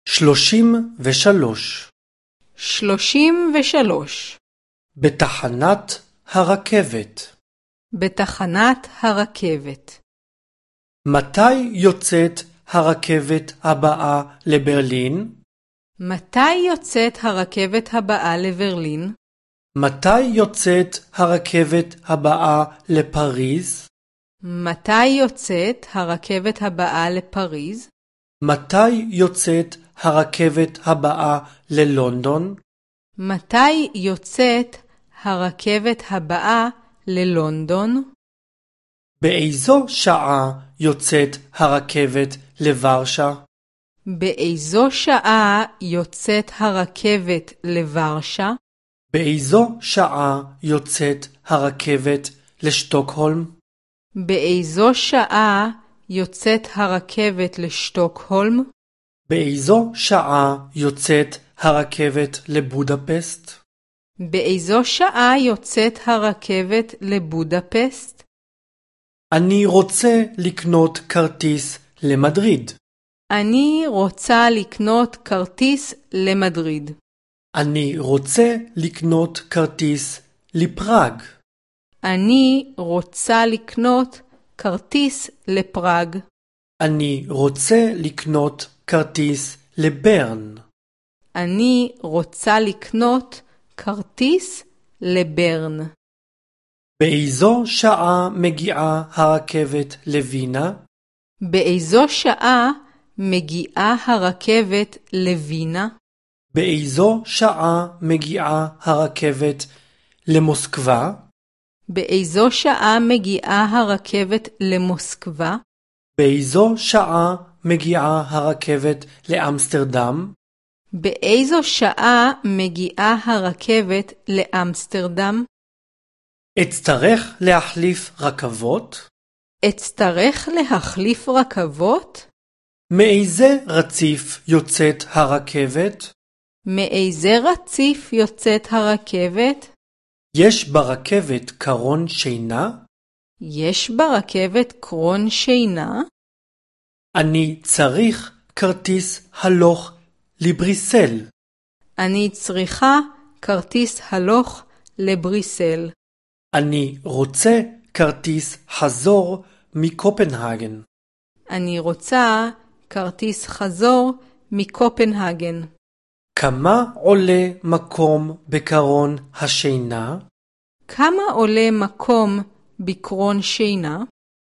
33. 33. בתחנת הרכבת. בתחנת הרכבת. מתי יוצאת הרכבת הבאה לברלין? מתי יוצאת הרכבת הבאה לברלין? מתי יוצאת הרכבת הבאה לפריז? מתי יוצאת הרכבת הבאה לפריז? מתי יוצאת הרכבת הבאה ללונדון? מתי יוצאת הרכבת הבאה ללונדון? באיזו שעה יוצאת הרכבת לוורשה? באיזו שעה יוצאת הרכבת לוורשה? באיזו שעה יוצאת הרכבת לשטוקהולם? באיזו שעה יוצאת הרכבת לשטוקהולם? באיזו שעה יוצאת הרכבת לבודפסט? באיזו שעה יוצאת הרכבת לבודפסט? אני רוצה לקנות כרטיס למדריד. אני רוצה לקנות כרטיס למדריד. אני רוצה לקנות כרטיס לפראג. אני רוצה לקנות כרטיס לפראג. אני רוצה לקנות כרטיס לברן. אני רוצה לקנות כרטיס לברן. באיזו שעה מגיעה הרכבת לווינה? באיזו שעה מגיעה הרכבת לווינה? באיזו שעה מגיעה הרכבת למוסקבה? באיזו שעה מגיעה הרכבת למוסקבה? באיזו שעה מגיעה הרכבת לאמסטרדם? באיזו שעה מגיעה הרכבת לאמסטרדם? אצטרך להחליף רכבות? אצטרך להחליף רכבות? מאיזה רציף יוצאת הרכבת? מאיזה רציף יוצאת הרכבת? יש ברכבת קרון שינה? יש ברכבת קרון שינה? אני צריך כרטיס הלוך לבריסל. אני צריכה כרטיס הלוך לבריסל. אני רוצה כרטיס חזור מקופנהגן. אני רוצה כרטיס חזור מקופנהגן. כמה עולה מקום בקרון השינה? כמה עולה מקום בקרון שינה?